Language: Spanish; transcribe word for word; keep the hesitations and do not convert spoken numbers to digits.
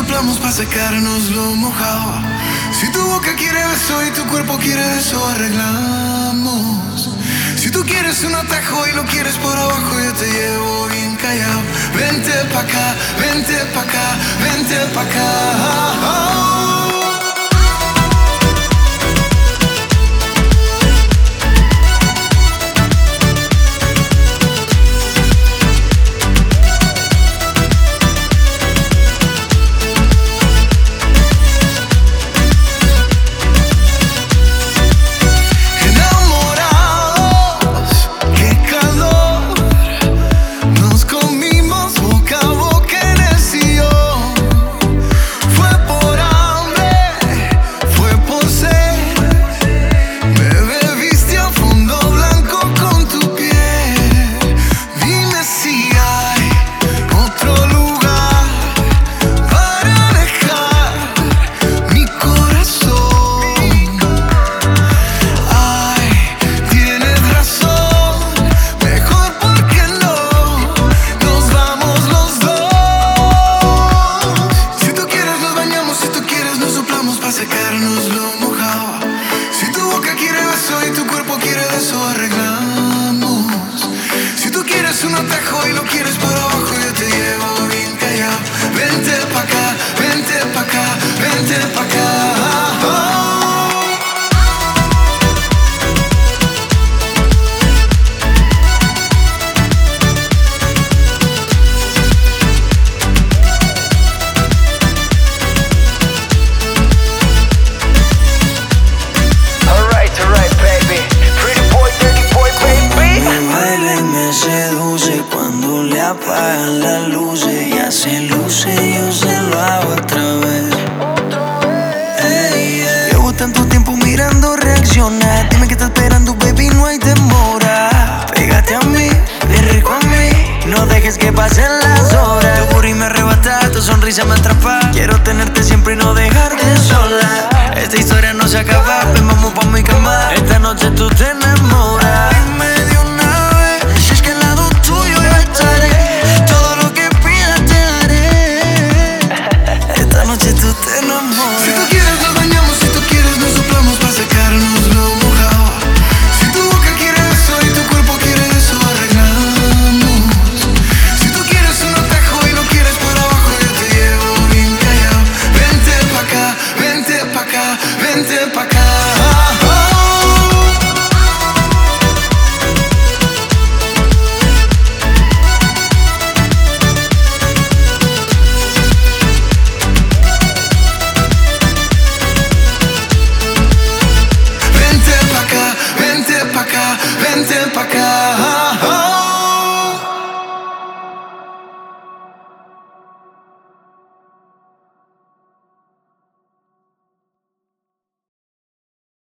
soplamos para secarnos lo mojado. Si tu boca quiere beso y tu cuerpo quiere eso, arreglamos. Si tú quieres un atajo y lo quieres por abajo, yo te llevo bien callado. Vente pa' acá, vente pa' acá, vente pa' acá. Un atajo y lo quieres por abajo, yo te llevo bien callado. Vente pa' acá, vente pa' acá, vente pa' acá. Alright, alright, baby. Pretty boy, dirty boy, baby. Me baila y me seduce cuando le apagan las luces. Ya se luce, yo se lo hago otra vez. Hey, yeah. Llevo tanto tiempo mirando reaccionar. Dime que estás esperando, baby, no hay demora. Pégate a mí, ven rico a mí. No dejes que pasen las horas. Tu booty me arrebata, tu sonrisa me atrapa. Quiero tenerte siempre y no dejarte sola. Esta historia no se acaba, ven vamos pa' mi cama. Esta noche tú te enamoras.